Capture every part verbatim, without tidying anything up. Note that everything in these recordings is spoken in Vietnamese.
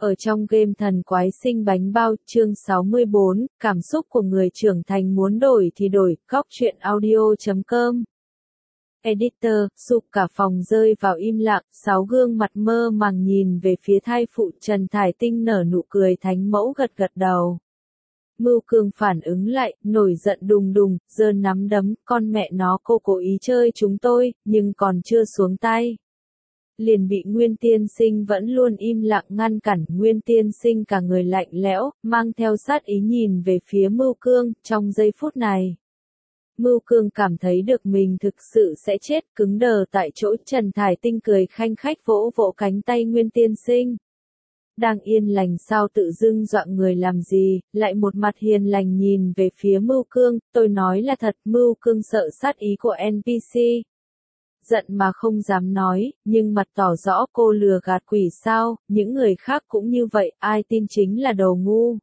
Ở trong game Thần Quái Sinh Bánh Bao, chương sáu mươi bốn, cảm xúc của người trưởng thành muốn đổi thì đổi, góc truyện audio chấm com. Editor, sụp cả phòng rơi vào im lặng, sáu gương mặt mơ màng nhìn về phía thai phụ. Trần Thải Tinh nở nụ cười thánh mẫu gật gật đầu. Mưu Cương phản ứng lại, nổi giận đùng đùng, giơ nắm đấm, con mẹ nó, cô cố ý chơi chúng tôi, nhưng còn chưa xuống tay. Liền bị Nguyên Tiên Sinh vẫn luôn im lặng ngăn cản. Nguyên Tiên Sinh cả người lạnh lẽo, mang theo sát ý nhìn về phía Mưu Cương. Trong giây phút này, Mưu Cương cảm thấy được mình thực sự sẽ chết, cứng đờ tại chỗ. Trần Thải Tinh cười khanh khách vỗ vỗ cánh tay Nguyên Tiên Sinh. Đang yên lành sao tự dưng dọa người làm gì, lại một mặt hiền lành nhìn về phía Mưu Cương. Tôi nói là thật. Mưu Cương sợ sát ý của en pê xê. Giận mà không dám nói, nhưng mặt tỏ rõ cô lừa gạt quỷ sao, những người khác cũng như vậy, ai tin chính là đồ ngu.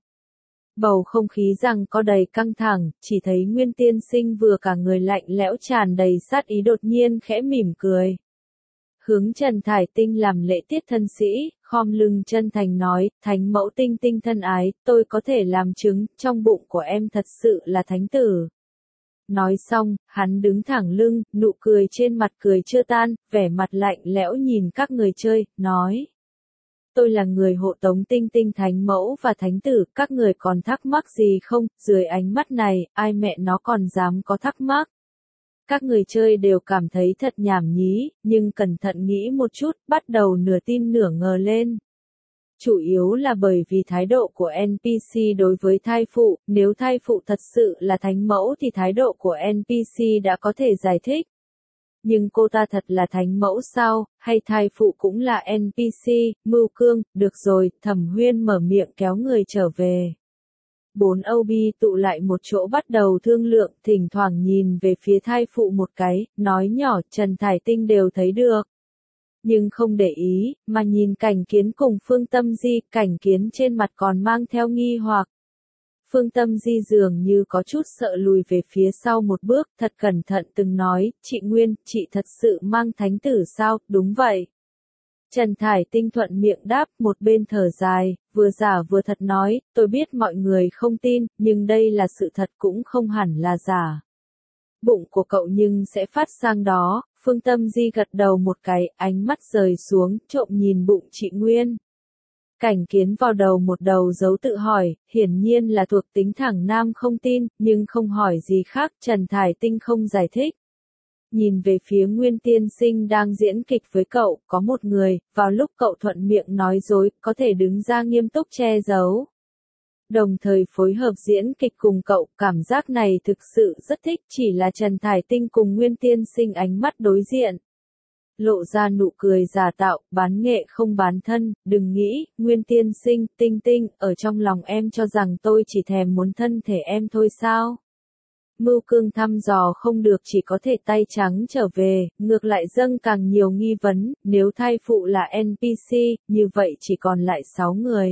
Bầu không khí rằng có đầy căng thẳng, chỉ thấy Nguyên Tiên Sinh vừa cả người lạnh lẽo tràn đầy sát ý đột nhiên khẽ mỉm cười. Hướng Trần Thải Tinh làm lễ tiết thân sĩ, khom lưng chân thành nói, thánh mẫu Tinh Tinh thân ái, tôi có thể làm chứng, trong bụng của em thật sự là thánh tử. Nói xong, hắn đứng thẳng lưng, nụ cười trên mặt cười chưa tan, vẻ mặt lạnh lẽo nhìn các người chơi, nói. Tôi là người hộ tống Tinh Tinh thánh mẫu và thánh tử, các người còn thắc mắc gì không? Dưới ánh mắt này, ai mẹ nó còn dám có thắc mắc? Các người chơi đều cảm thấy thật nhảm nhí, nhưng cẩn thận nghĩ một chút, bắt đầu nửa tin nửa ngờ lên. Chủ yếu là bởi vì thái độ của en pê xê đối với thai phụ, nếu thai phụ thật sự là thánh mẫu thì thái độ của en pê xê đã có thể giải thích. Nhưng cô ta thật là thánh mẫu sao, hay thai phụ cũng là en pê xê? Mưu Cương, được rồi, Thẩm Huyên mở miệng kéo người trở về. Bốn ô bê tụ lại một chỗ bắt đầu thương lượng, thỉnh thoảng nhìn về phía thai phụ một cái, nói nhỏ, Trần Thải Tinh đều thấy được. Nhưng không để ý, mà nhìn Cảnh Kiến cùng Phương Tâm Di, Cảnh Kiến trên mặt còn mang theo nghi hoặc. Phương Tâm Di dường như có chút sợ lùi về phía sau một bước, thật cẩn thận từng nói, chị Nguyên, chị thật sự mang thánh tử sao? Đúng vậy. Trần Thải Tinh thuận miệng đáp, một bên thở dài, vừa giả vừa thật nói, tôi biết mọi người không tin, nhưng đây là sự thật cũng không hẳn là giả. Bụng của cậu nhưng sẽ phát sang đó. Phương Tâm Di gật đầu một cái, ánh mắt rời xuống, trộm nhìn bụng chị Nguyên. Cảnh Kiến vào đầu một đầu dấu tự hỏi, hiển nhiên là thuộc tính thẳng nam không tin, nhưng không hỏi gì khác. Trần Thải Tinh không giải thích. Nhìn về phía Nguyên Tiên Sinh đang diễn kịch với cậu, có một người, vào lúc cậu thuận miệng nói dối, có thể đứng ra nghiêm túc che giấu. Đồng thời phối hợp diễn kịch cùng cậu, cảm giác này thực sự rất thích, chỉ là Trần Thải Tinh cùng Nguyên Tiên Sinh ánh mắt đối diện. Lộ ra nụ cười giả tạo, bán nghệ không bán thân, đừng nghĩ, Nguyên Tiên Sinh, Tinh Tinh, ở trong lòng em cho rằng tôi chỉ thèm muốn thân thể em thôi sao? Mưu Cương thăm dò không được chỉ có thể tay trắng trở về, ngược lại dâng càng nhiều nghi vấn, nếu thai phụ là en pê xê, như vậy chỉ còn lại sáu người.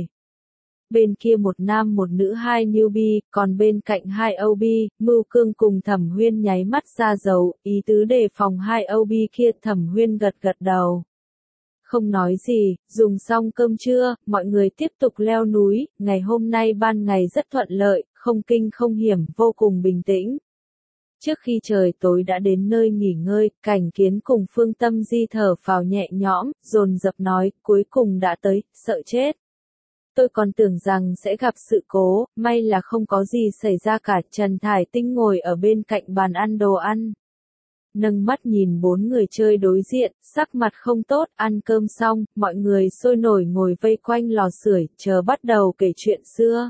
Bên kia một nam một nữ hai newbie, còn bên cạnh hai ô bê, Mưu Cương cùng Thẩm Huyên nháy mắt ra dấu, ý tứ đề phòng hai ô bê kia. Thẩm Huyên gật gật đầu. Không nói gì, dùng xong cơm trưa, mọi người tiếp tục leo núi, ngày hôm nay ban ngày rất thuận lợi, không kinh không hiểm, vô cùng bình tĩnh. Trước khi trời tối đã đến nơi nghỉ ngơi, Cảnh Kiến cùng Phương Tâm Di thở phào nhẹ nhõm, dồn dập nói, cuối cùng đã tới, sợ chết. Tôi còn tưởng rằng sẽ gặp sự cố, may là không có gì xảy ra cả. Trần Thải Tinh ngồi ở bên cạnh bàn ăn đồ ăn. Nâng mắt nhìn bốn người chơi đối diện, sắc mặt không tốt, ăn cơm xong, mọi người sôi nổi ngồi vây quanh lò sưởi, chờ bắt đầu kể chuyện xưa.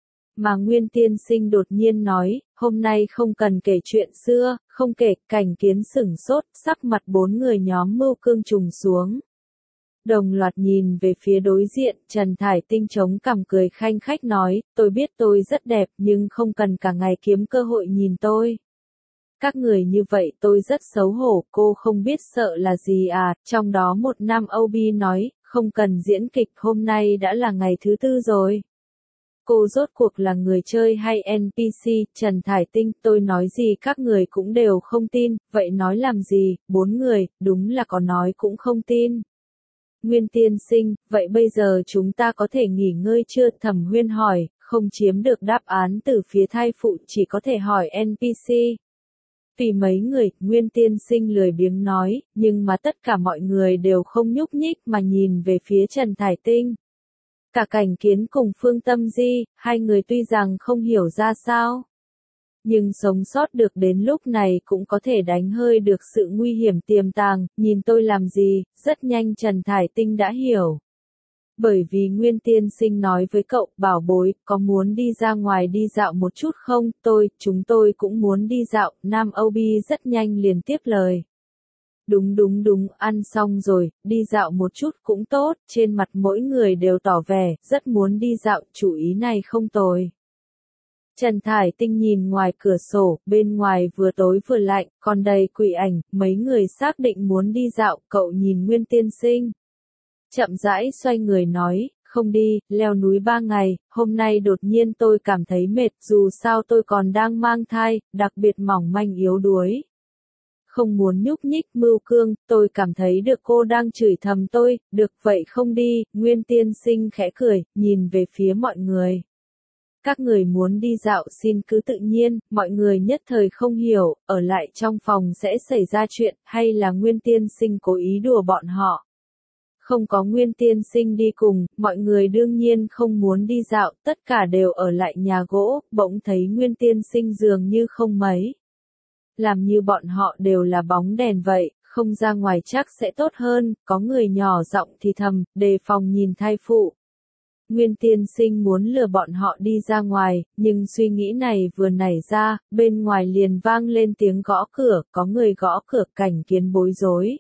Mà Nguyên Tiên Sinh đột nhiên nói, hôm nay không cần kể chuyện xưa, không kể. Cảnh Kiến sửng sốt, sắc mặt bốn người nhóm Mưu Cương trùng xuống. Đồng loạt nhìn về phía đối diện, Trần Thải Tinh chống cằm cười khanh khách nói, tôi biết tôi rất đẹp nhưng không cần cả ngày kiếm cơ hội nhìn tôi. Các người như vậy tôi rất xấu hổ, cô không biết sợ là gì à? Trong đó một nam ô bê nói, không cần diễn kịch, hôm nay đã là ngày thứ tư rồi. Cô rốt cuộc là người chơi hay en pê xê? Trần Thải Tinh, tôi nói gì các người cũng đều không tin, vậy nói làm gì? Bốn người, đúng là có nói cũng không tin. Nguyên tiên sinh, vậy bây giờ chúng ta có thể nghỉ ngơi chưa? Thẩm Huyên hỏi, không chiếm được đáp án từ phía thai phụ chỉ có thể hỏi en pê xê. Tùy mấy người, Nguyên tiên sinh lười biếng nói, nhưng mà tất cả mọi người đều không nhúc nhích mà nhìn về phía Trần Thải Tinh. Cả Cảnh Kiến cùng Phương Tâm Di, hai người tuy rằng không hiểu ra sao, nhưng sống sót được đến lúc này cũng có thể đánh hơi được sự nguy hiểm tiềm tàng, nhìn tôi làm gì, rất nhanh Trần Thải Tinh đã hiểu. Bởi vì Nguyên tiên sinh nói với cậu, bảo bối, có muốn đi ra ngoài đi dạo một chút không? Tôi, chúng tôi cũng muốn đi dạo, Nam Âu Bi rất nhanh liền tiếp lời. Đúng đúng đúng, ăn xong rồi, đi dạo một chút cũng tốt, trên mặt mỗi người đều tỏ vẻ, rất muốn đi dạo, chủ ý này không tồi. Trần Thải Tinh nhìn ngoài cửa sổ, bên ngoài vừa tối vừa lạnh, còn đầy quỷ ảnh, mấy người xác định muốn đi dạo, cậu nhìn Nguyên tiên sinh. Chậm rãi xoay người nói, không đi, leo núi ba ngày, hôm nay đột nhiên tôi cảm thấy mệt, dù sao tôi còn đang mang thai, đặc biệt mỏng manh yếu đuối. Không muốn nhúc nhích. Mưu Cương, tôi cảm thấy được cô đang chửi thầm tôi, được vậy không đi, Nguyên tiên sinh khẽ cười, nhìn về phía mọi người. Các người muốn đi dạo xin cứ tự nhiên, mọi người nhất thời không hiểu, ở lại trong phòng sẽ xảy ra chuyện, hay là Nguyên tiên sinh cố ý đùa bọn họ. Không có Nguyên tiên sinh đi cùng, mọi người đương nhiên không muốn đi dạo, tất cả đều ở lại nhà gỗ, bỗng thấy Nguyên tiên sinh dường như không mấy. Làm như bọn họ đều là bóng đèn vậy, không ra ngoài chắc sẽ tốt hơn, có người nhỏ giọng thì thầm, đề phòng nhìn thai phụ. Nguyên tiên sinh muốn lừa bọn họ đi ra ngoài, nhưng suy nghĩ này vừa nảy ra, bên ngoài liền vang lên tiếng gõ cửa, có người gõ cửa. Cảnh Kiến bối rối.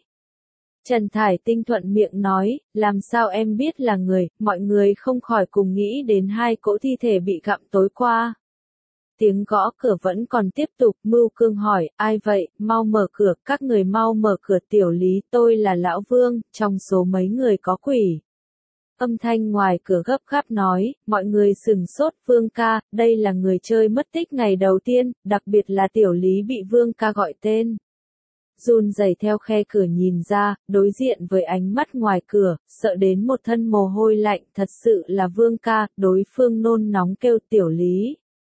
Trần Thải Tinh thuận miệng nói, làm sao em biết là người, mọi người không khỏi cùng nghĩ đến hai cỗ thi thể bị gặm tối qua. Tiếng gõ cửa vẫn còn tiếp tục, Mưu Cương hỏi, ai vậy, mau mở cửa, các người mau mở cửa. Tiểu Lý, tôi là Lão Vương, trong số mấy người có quỷ. Âm thanh ngoài cửa gấp gáp nói, mọi người sửng sốt, Vương ca, đây là người chơi mất tích ngày đầu tiên, đặc biệt là Tiểu Lý bị Vương ca gọi tên. Run rẩy theo khe cửa nhìn ra, đối diện với ánh mắt ngoài cửa, sợ đến một thân mồ hôi lạnh, thật sự là Vương ca, đối phương nôn nóng kêu Tiểu Lý.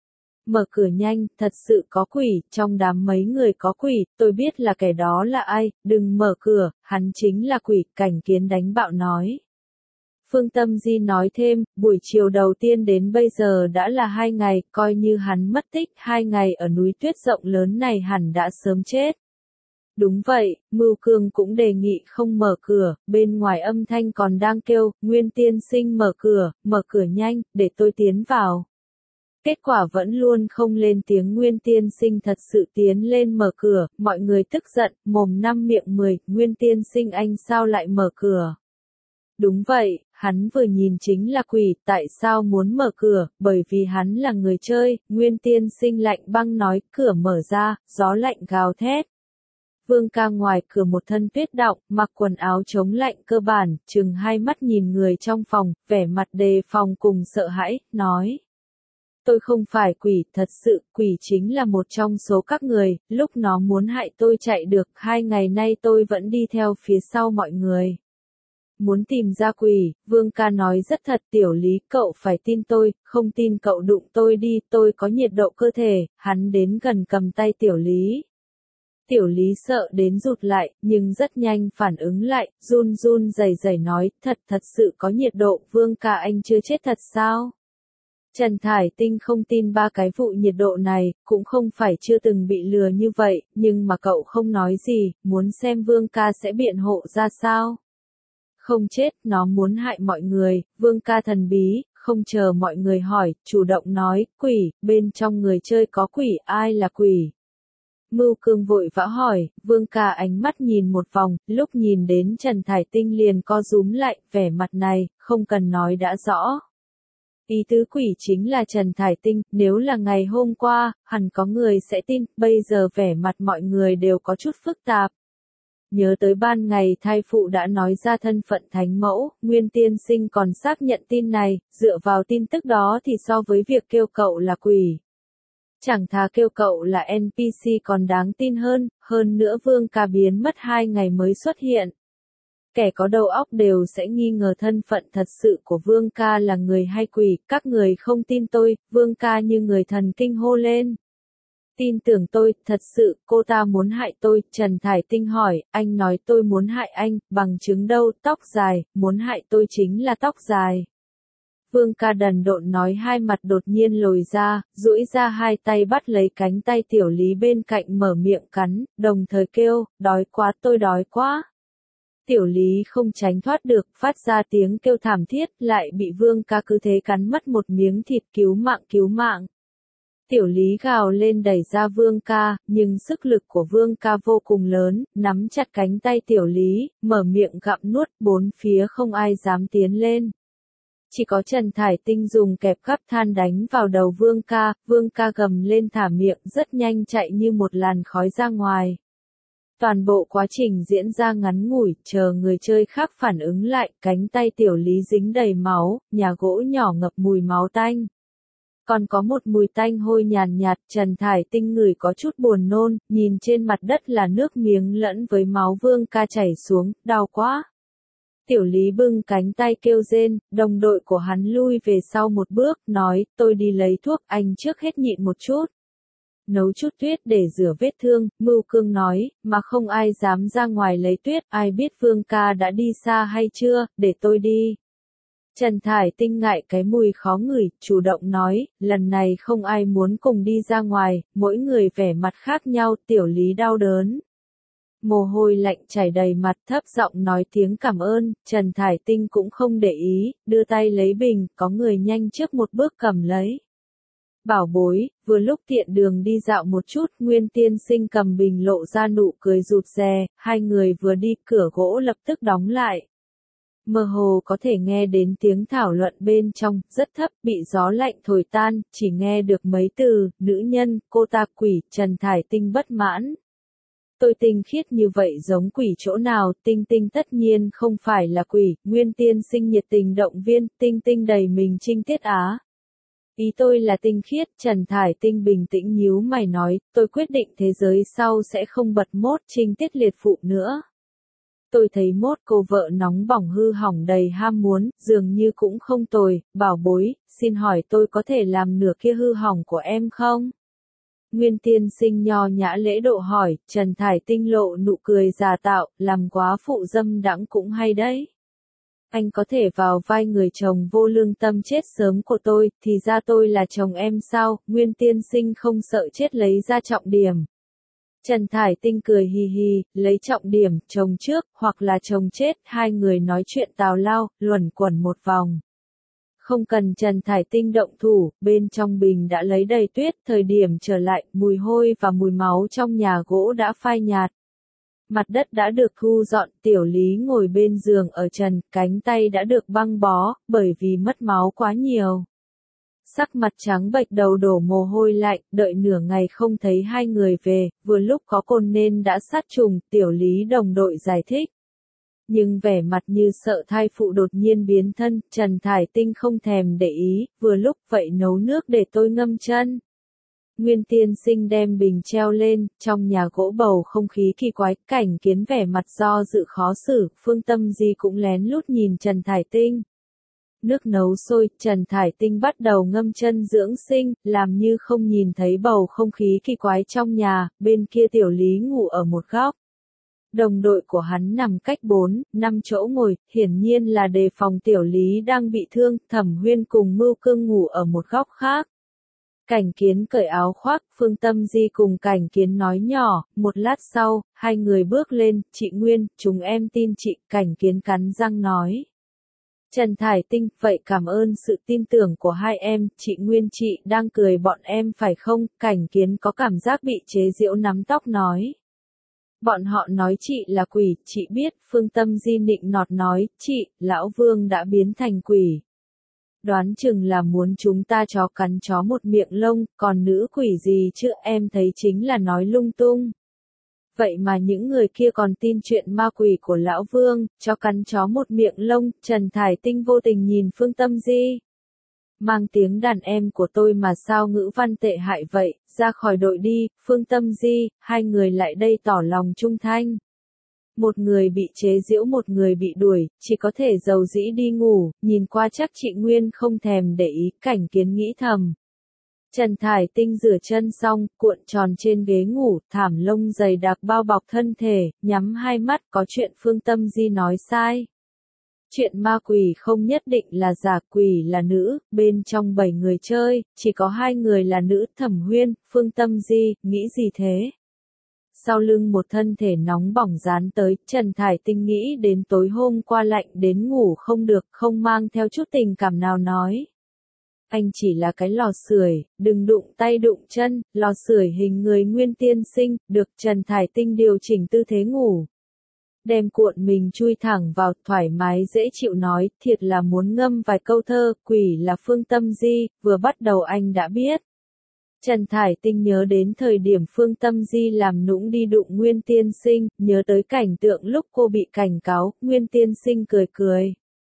Mở cửa nhanh, thật sự có quỷ, trong đám mấy người có quỷ, tôi biết là kẻ đó là ai, đừng mở cửa, hắn chính là quỷ. Cảnh Kiến đánh bạo nói. Phương Tâm Di nói thêm, buổi chiều đầu tiên đến bây giờ đã là hai ngày, coi như hắn mất tích hai ngày ở núi tuyết rộng lớn này hẳn đã sớm chết. Đúng vậy, Mưu Cương cũng đề nghị không mở cửa, bên ngoài âm thanh còn đang kêu, Nguyên tiên sinh mở cửa, mở cửa nhanh, để tôi tiến vào. Kết quả vẫn luôn không lên tiếng. Nguyên tiên sinh thật sự tiến lên mở cửa, mọi người tức giận, mồm năm miệng mười, Nguyên tiên sinh anh sao lại mở cửa? Đúng vậy, hắn vừa nhìn chính là quỷ, tại sao muốn mở cửa, bởi vì hắn là người chơi. Nguyên tiên sinh lạnh băng nói, cửa mở ra, gió lạnh gào thét. Vương ca ngoài cửa một thân tuyết đọng, mặc quần áo chống lạnh cơ bản, chừng hai mắt nhìn người trong phòng, vẻ mặt đề phòng cùng sợ hãi, nói. Tôi không phải quỷ, thật sự, quỷ chính là một trong số các người, lúc nó muốn hại tôi chạy được, hai ngày nay tôi vẫn đi theo phía sau mọi người. Muốn tìm ra quỷ, Vương ca nói rất thật. Tiểu Lý, cậu phải tin tôi, không tin cậu đụng tôi đi, tôi có nhiệt độ cơ thể. Hắn đến gần cầm tay Tiểu Lý. Tiểu Lý sợ đến rụt lại, nhưng rất nhanh phản ứng lại, run run rẩy rẩy nói, thật thật sự có nhiệt độ. Vương ca, anh chưa chết thật sao? Trần Thải Tinh không tin ba cái vụ nhiệt độ này, cũng không phải chưa từng bị lừa như vậy, nhưng mà cậu không nói gì, muốn xem Vương ca sẽ biện hộ ra sao. Không chết, nó muốn hại mọi người. Vương ca thần bí, không chờ mọi người hỏi, chủ động nói, quỷ, bên trong người chơi có quỷ, ai là quỷ? Mưu Cương vội vã hỏi, Vương ca ánh mắt nhìn một vòng, lúc nhìn đến Trần Thải Tinh liền co rúm lại, vẻ mặt này, không cần nói đã rõ. Ý tứ quỷ chính là Trần Thải Tinh, nếu là ngày hôm qua, hẳn có người sẽ tin, bây giờ vẻ mặt mọi người đều có chút phức tạp. Nhớ tới ban ngày thai phụ đã nói ra thân phận thánh mẫu, Nguyên tiên sinh còn xác nhận tin này, dựa vào tin tức đó thì so với việc kêu cậu là quỷ. Chẳng thà kêu cậu là en pê xê còn đáng tin hơn, hơn nữa Vương ca biến mất hai ngày mới xuất hiện. Kẻ có đầu óc đều sẽ nghi ngờ thân phận thật sự của Vương ca là người hay quỷ, các người không tin tôi, Vương ca như người thần kinh hô lên. Tin tưởng tôi, thật sự, cô ta muốn hại tôi, Trần Thải Tinh hỏi, anh nói tôi muốn hại anh, bằng chứng đâu, tóc dài, muốn hại tôi chính là tóc dài. Vương ca đần độn nói hai mặt đột nhiên lồi ra, duỗi ra hai tay bắt lấy cánh tay Tiểu Lý bên cạnh mở miệng cắn, đồng thời kêu, đói quá tôi đói quá. Tiểu Lý không tránh thoát được, phát ra tiếng kêu thảm thiết, lại bị Vương ca cứ thế cắn mất một miếng thịt cứu mạng cứu mạng. Tiểu Lý gào lên đẩy ra Vương ca, nhưng sức lực của Vương ca vô cùng lớn, nắm chặt cánh tay Tiểu Lý, mở miệng gặm nuốt, bốn phía không ai dám tiến lên. Chỉ có Trần Thải Tinh dùng kẹp gắp than đánh vào đầu Vương ca, Vương ca gầm lên thả miệng rất nhanh chạy như một làn khói ra ngoài. Toàn bộ quá trình diễn ra ngắn ngủi, chờ người chơi khác phản ứng lại, cánh tay Tiểu Lý dính đầy máu, nhà gỗ nhỏ ngập mùi máu tanh. Còn có một mùi tanh hôi nhàn nhạt, Trần Thải Tinh ngửi có chút buồn nôn, nhìn trên mặt đất là nước miếng lẫn với máu Vương ca chảy xuống, đau quá. Tiểu Lý bưng cánh tay kêu rên, đồng đội của hắn lui về sau một bước, nói, tôi đi lấy thuốc, anh trước hết nhịn một chút. Nấu chút tuyết để rửa vết thương, Mưu Cương nói, mà không ai dám ra ngoài lấy tuyết, ai biết Vương ca đã đi xa hay chưa, để tôi đi. Trần Thải Tinh ngại cái mùi khó ngửi, chủ động nói, lần này không ai muốn cùng đi ra ngoài, mỗi người vẻ mặt khác nhau, Tiểu Lý đau đớn. Mồ hôi lạnh chảy đầy mặt, thấp giọng nói tiếng cảm ơn, Trần Thải Tinh cũng không để ý, đưa tay lấy bình, có người nhanh trước một bước cầm lấy. Bảo bối, vừa lúc tiện đường đi dạo một chút, Nguyên tiên sinh cầm bình lộ ra nụ cười rụt rè, hai người vừa đi, cửa gỗ lập tức đóng lại. Mơ hồ có thể nghe đến tiếng thảo luận bên trong, rất thấp, bị gió lạnh thổi tan, chỉ nghe được mấy từ, nữ nhân, cô ta quỷ, Trần Thải Tinh bất mãn. Tôi tinh khiết như vậy giống quỷ chỗ nào, Tinh Tinh tất nhiên không phải là quỷ, Nguyên tiên sinh nhiệt tình động viên, Tinh Tinh đầy mình trinh tiết á. Ý tôi là tinh khiết, Trần Thải Tinh bình tĩnh nhíu mày nói, tôi quyết định thế giới sau sẽ không bật mốt trinh tiết liệt phụ nữa. Tôi thấy mốt cô vợ nóng bỏng hư hỏng đầy ham muốn, dường như cũng không tồi, bảo bối, xin hỏi tôi có thể làm nửa kia hư hỏng của em không? Nguyên tiên sinh nho nhã lễ độ hỏi, Trần Thải Tinh lộ nụ cười giả tạo, làm quá phụ dâm đãng cũng hay đấy. Anh có thể vào vai người chồng vô lương tâm chết sớm của tôi, thì ra tôi là chồng em sao, Nguyên tiên sinh không sợ chết lấy ra trọng điểm. Trần Thải Tinh cười hì hì, lấy trọng điểm, chồng trước, hoặc là chồng chết, hai người nói chuyện tào lao, luẩn quẩn một vòng. Không cần Trần Thải Tinh động thủ, bên trong bình đã lấy đầy tuyết, thời điểm trở lại, mùi hôi và mùi máu trong nhà gỗ đã phai nhạt. Mặt đất đã được thu dọn, Tiểu Lý ngồi bên giường ở trần, cánh tay đã được băng bó, bởi vì mất máu quá nhiều. Sắc mặt trắng bệch đầu đổ mồ hôi lạnh, đợi nửa ngày không thấy hai người về, vừa lúc có côn nên đã sát trùng, Tiểu Lý đồng đội giải thích. Nhưng vẻ mặt như sợ thai phụ đột nhiên biến thân, Trần Thải Tinh không thèm để ý, vừa lúc vậy nấu nước để tôi ngâm chân. Nguyên tiên sinh đem bình treo lên, trong nhà gỗ bầu không khí kỳ quái, Cảnh Kiến vẻ mặt do dự khó xử, Phương Tâm Di cũng lén lút nhìn Trần Thải Tinh. Nước nấu sôi, Trần Thải Tinh bắt đầu ngâm chân dưỡng sinh, làm như không nhìn thấy bầu không khí kỳ quái trong nhà, bên kia Tiểu Lý ngủ ở một góc. Đồng đội của hắn nằm cách bốn, năm chỗ ngồi, hiển nhiên là đề phòng Tiểu Lý đang bị thương, Thẩm Huyên cùng Mưu Cương ngủ ở một góc khác. Cảnh Kiến cởi áo khoác, Phương Tâm Di cùng Cảnh Kiến nói nhỏ, một lát sau, hai người bước lên, chị Nguyên, chúng em tin chị, Cảnh Kiến cắn răng nói. Trần Thải Tinh, vậy cảm ơn sự tin tưởng của hai em, chị Nguyên chị đang cười bọn em phải không, Cảnh Kiến có cảm giác bị chế giễu nắm tóc nói. Bọn họ nói chị là quỷ, chị biết, Phương Tâm Di nịnh nọt nói, chị, Lão Vương đã biến thành quỷ. Đoán chừng là muốn chúng ta chó cắn chó một miệng lông, còn nữ quỷ gì chứ em thấy chính là nói lung tung. Vậy mà những người kia còn tin chuyện ma quỷ của Lão Vương, chó cắn chó một miệng lông, Trần Thải Tinh vô tình nhìn Phương Tâm Di. Mang tiếng đàn em của tôi mà sao ngữ văn tệ hại vậy, ra khỏi đội đi, Phương Tâm Di, hai người lại đây tỏ lòng trung thanh. Một người bị chế giễu một người bị đuổi, chỉ có thể dầu dĩ đi ngủ, nhìn qua chắc chị Nguyên không thèm để ý, Cảnh Kiến nghĩ thầm. Trần Thải Tinh rửa chân xong, cuộn tròn trên ghế ngủ, thảm lông dày đặc bao bọc thân thể, nhắm hai mắt, có chuyện Phương Tâm Di nói sai. Chuyện ma quỷ không nhất định là giả, quỷ là nữ, bên trong bảy người chơi, chỉ có hai người là nữ, Thẩm Huyên, Phương Tâm Di, nghĩ gì thế? Sau lưng một thân thể nóng bỏng dán tới, Trần Thải Tinh nghĩ đến tối hôm qua lạnh đến ngủ không được, không mang theo chút tình cảm nào nói. Anh chỉ là cái lò sưởi, đừng đụng tay đụng chân, lò sưởi hình người Nguyên Tiên Sinh, được Trần Thải Tinh điều chỉnh tư thế ngủ. Đem cuộn mình chui thẳng vào, thoải mái dễ chịu nói, thiệt là muốn ngâm vài câu thơ, quỷ là Phương Tâm Di, vừa bắt đầu anh đã biết. Trần Thải Tinh nhớ đến thời điểm Phương Tâm Di làm nũng đi đụng Nguyên Tiên Sinh, nhớ tới cảnh tượng lúc cô bị cảnh cáo, Nguyên Tiên Sinh cười cười.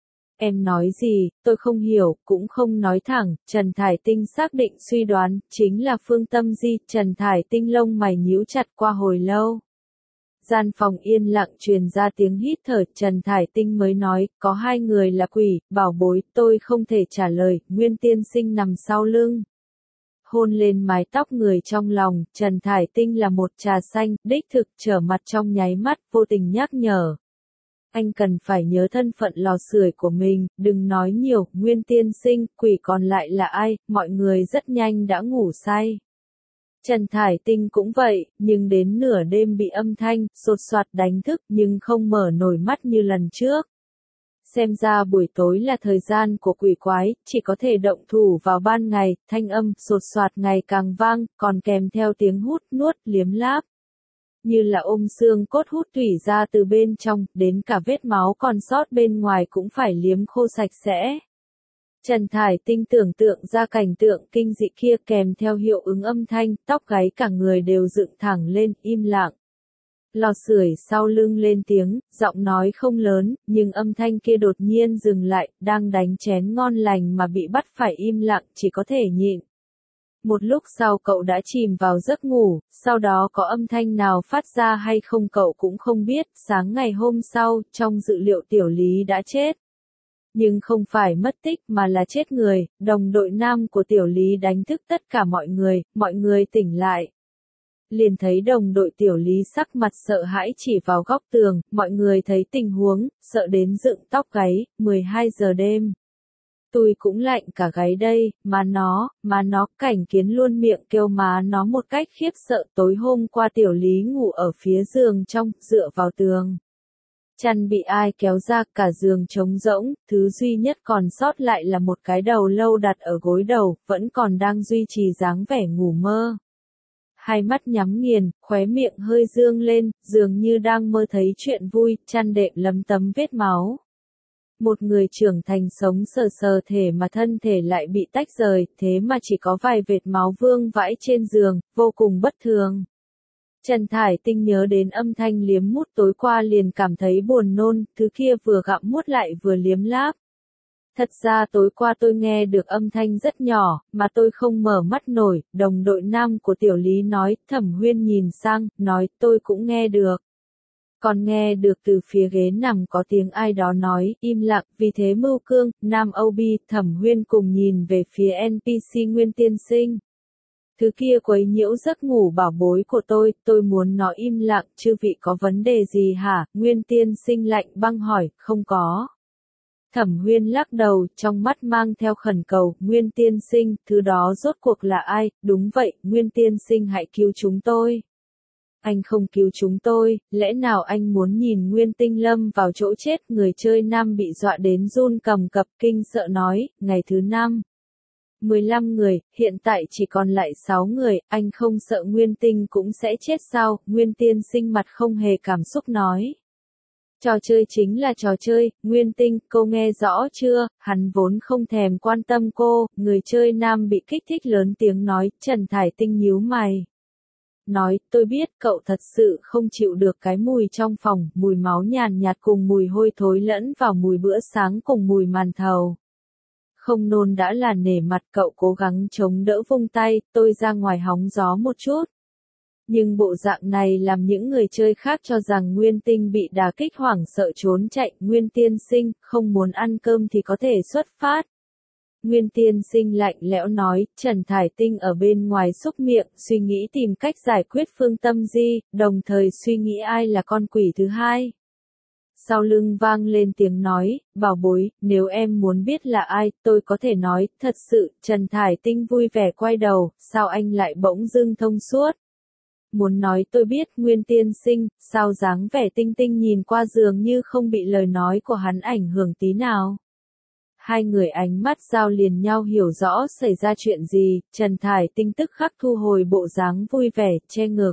Em nói gì, tôi không hiểu, cũng không nói thẳng, Trần Thải Tinh xác định suy đoán, chính là Phương Tâm Di, Trần Thải Tinh lông mày nhíu chặt qua hồi lâu. Gian phòng yên lặng truyền ra tiếng hít thở, Trần Thải Tinh mới nói, có hai người là quỷ, bảo bối, tôi không thể trả lời, Nguyên Tiên Sinh nằm sau lưng. Hôn lên mái tóc người trong lòng, Trần Thải Tinh là một trà xanh, đích thực trở mặt trong nháy mắt, vô tình nhắc nhở. Anh cần phải nhớ thân phận lò sưởi của mình, đừng nói nhiều, Nguyên Tiên Sinh, quỷ còn lại là ai, mọi người rất nhanh đã ngủ say. Trần Thải Tinh cũng vậy, nhưng đến nửa đêm bị âm thanh, sột soạt đánh thức nhưng không mở nổi mắt như lần trước. Xem ra buổi tối là thời gian của quỷ quái, chỉ có thể động thủ vào ban ngày, thanh âm, sột soạt ngày càng vang, còn kèm theo tiếng hút, nuốt, liếm láp. Như là ôm xương cốt hút thủy ra từ bên trong, đến cả vết máu còn sót bên ngoài cũng phải liếm khô sạch sẽ. Trần Thải Tinh tưởng tượng ra cảnh tượng kinh dị kia kèm theo hiệu ứng âm thanh, tóc gáy cả người đều dựng thẳng lên, im lặng. Lò sưởi sau lưng lên tiếng, giọng nói không lớn, nhưng âm thanh kia đột nhiên dừng lại, đang đánh chén ngon lành mà bị bắt phải im lặng, chỉ có thể nhịn. Một lúc sau cậu đã chìm vào giấc ngủ, sau đó có âm thanh nào phát ra hay không cậu cũng không biết, sáng ngày hôm sau, trong dự liệu Tiểu Lý đã chết. Nhưng không phải mất tích mà là chết người, đồng đội nam của Tiểu Lý đánh thức tất cả mọi người, mọi người tỉnh lại. Liền thấy đồng đội Tiểu Lý sắc mặt sợ hãi chỉ vào góc tường, mọi người thấy tình huống, sợ đến dựng tóc gáy, mười hai giờ đêm. Tôi cũng lạnh cả gáy đây, mà nó, mà nó, Cảnh Kiến luôn miệng kêu má nó một cách khiếp sợ, tối hôm qua Tiểu Lý ngủ ở phía giường trong, dựa vào tường. Chăn bị ai kéo ra, cả giường trống rỗng, thứ duy nhất còn sót lại là một cái đầu lâu đặt ở gối đầu, vẫn còn đang duy trì dáng vẻ ngủ mơ. Hai mắt nhắm nghiền, khóe miệng hơi dương lên, dường như đang mơ thấy chuyện vui, chăn đệm lấm tấm vết máu. Một người trưởng thành sống sờ sờ thể mà thân thể lại bị tách rời, thế mà chỉ có vài vệt máu vương vãi trên giường, vô cùng bất thường. Trần Thải Tinh nhớ đến âm thanh liếm mút tối qua liền cảm thấy buồn nôn, thứ kia vừa gặm mút lại vừa liếm láp. Thật ra tối qua tôi nghe được âm thanh rất nhỏ, mà tôi không mở mắt nổi, đồng đội nam của Tiểu Lý nói, Thẩm Huyên nhìn sang, nói, tôi cũng nghe được. Còn nghe được từ phía ghế nằm có tiếng ai đó nói, im lặng, vì thế Mưu Cương, Nam Âu Bi, Thẩm Huyên cùng nhìn về phía en pê xê Nguyên Tiên Sinh. Thứ kia quấy nhiễu giấc ngủ bảo bối của tôi, tôi muốn nó im lặng, chư vị có vấn đề gì hả? Nguyên Tiên Sinh lạnh băng hỏi, không có. Thẩm Huyên lắc đầu, trong mắt mang theo khẩn cầu, Nguyên Tiên Sinh, thứ đó rốt cuộc là ai? Đúng vậy, Nguyên Tiên Sinh hãy cứu chúng tôi. Anh không cứu chúng tôi, lẽ nào anh muốn nhìn Nguyên Tinh Lâm vào chỗ chết? Người chơi nam bị dọa đến run cầm cập kinh sợ nói, ngày thứ năm. mười lăm người, hiện tại chỉ còn lại sáu người, anh không sợ Nguyên Tinh cũng sẽ chết sao? Nguyên Tiên Sinh mặt không hề cảm xúc nói. Trò chơi chính là trò chơi, Nguyên Tinh, cô nghe rõ chưa? Hắn vốn không thèm quan tâm cô, người chơi nam bị kích thích lớn tiếng nói, Trần Thải Tinh nhíu mày. Nói, tôi biết cậu thật sự không chịu được cái mùi trong phòng, mùi máu nhàn nhạt cùng mùi hôi thối lẫn vào mùi bữa sáng cùng mùi màn thầu. Không nôn đã là nể mặt cậu cố gắng chống đỡ vung tay, tôi ra ngoài hóng gió một chút. Nhưng bộ dạng này làm những người chơi khác cho rằng Nguyên Tinh bị đả kích hoảng sợ trốn chạy. Nguyên tiên sinh, không muốn ăn cơm thì có thể xuất phát. Nguyên tiên sinh lạnh lẽo nói, Trần Thải Tinh ở bên ngoài xúc miệng, suy nghĩ tìm cách giải quyết Phương Tâm Di, đồng thời suy nghĩ ai là con quỷ thứ hai. Sau lưng vang lên tiếng nói, bảo bối, nếu em muốn biết là ai, tôi có thể nói, thật sự, Trần Thải Tinh vui vẻ quay đầu, sao anh lại bỗng dưng thông suốt? Muốn nói tôi biết, Nguyên tiên sinh, sao dáng vẻ Tinh Tinh nhìn qua dường như không bị lời nói của hắn ảnh hưởng tí nào. Hai người ánh mắt giao liền nhau hiểu rõ xảy ra chuyện gì, Trần Thải Tinh tức khắc thu hồi bộ dáng vui vẻ, che ngực.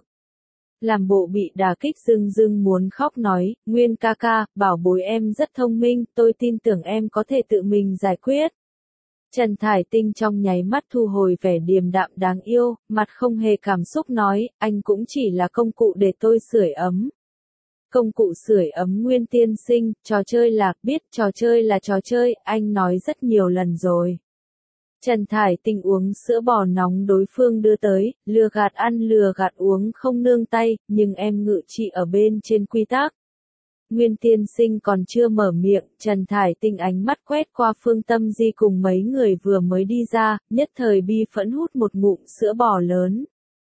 Làm bộ bị đả kích dưng dưng muốn khóc nói, Nguyên ca ca, bảo bối em rất thông minh, tôi tin tưởng em có thể tự mình giải quyết. Trần Thải Tinh trong nháy mắt thu hồi vẻ điềm đạm đáng yêu, mặt không hề cảm xúc nói, anh cũng chỉ là công cụ để tôi sưởi ấm. Công cụ sưởi ấm Nguyên tiên sinh, trò chơi là, biết trò chơi là trò chơi, anh nói rất nhiều lần rồi. Trần Thải Tinh uống sữa bò nóng đối phương đưa tới, lừa gạt ăn lừa gạt uống không nương tay, nhưng em ngự trị ở bên trên quy tắc. Nguyên tiên sinh còn chưa mở miệng, Trần Thải Tinh ánh mắt quét qua Phương Tâm Di cùng mấy người vừa mới đi ra, nhất thời bi phẫn hút một ngụm sữa bò lớn.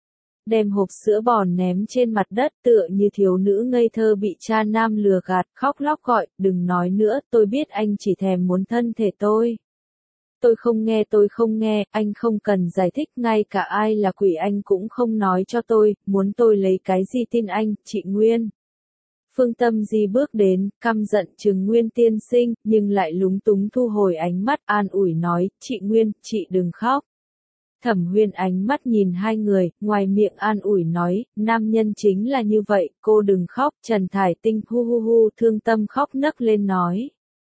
Đem hộp sữa bò ném trên mặt đất tựa như thiếu nữ ngây thơ bị cha nam lừa gạt, khóc lóc gọi, đừng nói nữa, tôi biết anh chỉ thèm muốn thân thể tôi. Tôi không nghe tôi không nghe, anh không cần giải thích, ngay cả ai là quỷ anh cũng không nói cho tôi, muốn tôi lấy cái gì tin anh, chị Nguyên. Phương Tâm Di bước đến, căm giận trừng Nguyên tiên sinh, nhưng lại lúng túng thu hồi ánh mắt an ủi nói, chị Nguyên, chị đừng khóc. Thẩm Huyên ánh mắt nhìn hai người, ngoài miệng an ủi nói, nam nhân chính là như vậy, cô đừng khóc, Trần Thải Tinh hu hu hu thương tâm khóc nấc lên nói.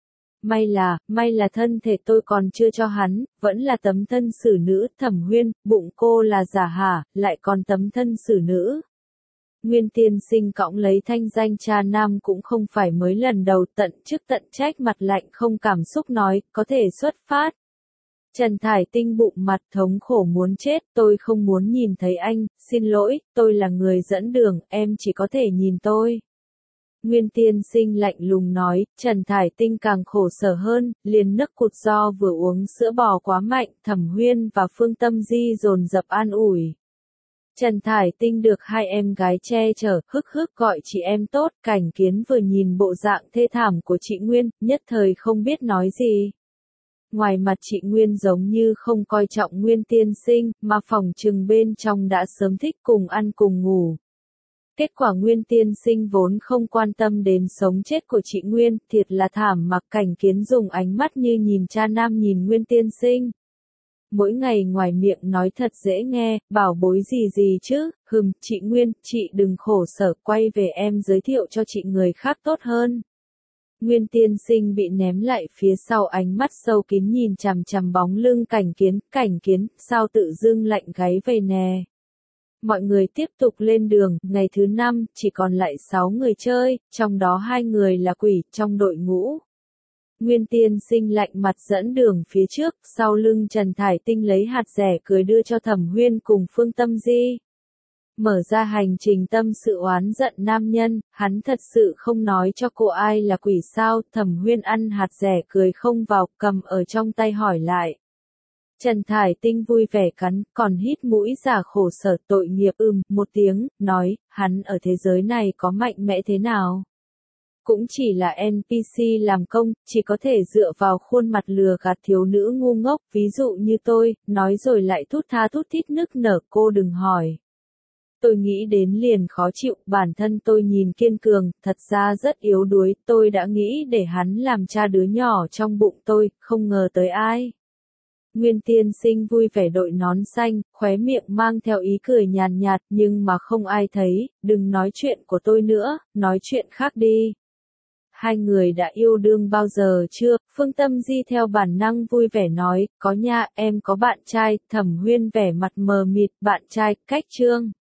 May là, may là thân thể tôi còn chưa cho hắn, vẫn là tấm thân xử nữ, Thẩm Huyên, bụng cô là giả hả, lại còn tấm thân xử nữ. Nguyên tiên sinh cõng lấy thanh danh cha nam cũng không phải mới lần đầu tận chức tận trách mặt lạnh không cảm xúc nói, có thể xuất phát. Trần Thải Tinh bụng mặt thống khổ muốn chết, tôi không muốn nhìn thấy anh, xin lỗi, tôi là người dẫn đường, em chỉ có thể nhìn tôi. Nguyên tiên sinh lạnh lùng nói, Trần Thải Tinh càng khổ sở hơn, liền nấc cụt do vừa uống sữa bò quá mạnh, Thẩm Huyên và Phương Tâm Di dồn dập an ủi. Trần Thải Tinh được hai em gái che chở, hức hức gọi chị em tốt, Cảnh Kiến vừa nhìn bộ dạng thê thảm của chị Nguyên, nhất thời không biết nói gì. Ngoài mặt chị Nguyên giống như không coi trọng Nguyên tiên sinh, mà phòng trừng bên trong đã sớm thích cùng ăn cùng ngủ. Kết quả Nguyên tiên sinh vốn không quan tâm đến sống chết của chị Nguyên, thiệt là thảm mặc Cảnh Kiến dùng ánh mắt như nhìn cha nam nhìn Nguyên tiên sinh. Mỗi ngày ngoài miệng nói thật dễ nghe, bảo bối gì gì chứ, hừm, chị Nguyên, chị đừng khổ sở, quay về em giới thiệu cho chị người khác tốt hơn. Nguyên tiên sinh bị ném lại phía sau ánh mắt sâu kín nhìn chằm chằm bóng lưng Cảnh Kiến, Cảnh Kiến, sao tự dưng lạnh gáy vậy nè. Mọi người tiếp tục lên đường, ngày thứ năm, chỉ còn lại sáu người chơi, trong đó hai người là quỷ, trong đội ngũ. Nguyên tiên sinh lạnh mặt dẫn đường phía trước, sau lưng Trần Thải Tinh lấy hạt rẻ cười đưa cho Thẩm Huyên cùng Phương Tâm Di. Mở ra hành trình tâm sự oán giận nam nhân, hắn thật sự không nói cho cô ai là quỷ sao, Thẩm Huyên ăn hạt rẻ cười không vào, cầm ở trong tay hỏi lại. Trần Thải Tinh vui vẻ cắn, còn hít mũi giả khổ sở tội nghiệp ừm, một tiếng, nói, hắn ở thế giới này có mạnh mẽ thế nào? Cũng chỉ là en pê xê làm công, chỉ có thể dựa vào khuôn mặt lừa gạt thiếu nữ ngu ngốc, ví dụ như tôi, nói rồi lại thút tha thút thít nức nở, cô đừng hỏi. Tôi nghĩ đến liền khó chịu, bản thân tôi nhìn kiên cường, thật ra rất yếu đuối, tôi đã nghĩ để hắn làm cha đứa nhỏ trong bụng tôi, không ngờ tới ai. Nguyên tiên sinh vui vẻ đội nón xanh, khóe miệng mang theo ý cười nhàn nhạt, nhưng mà không ai thấy, đừng nói chuyện của tôi nữa, nói chuyện khác đi. Hai người đã yêu đương bao giờ chưa? Phương Tâm Di theo bản năng vui vẻ nói, có nha, em có bạn trai, Thẩm Huyên vẻ mặt mờ mịt, bạn trai, cách trương.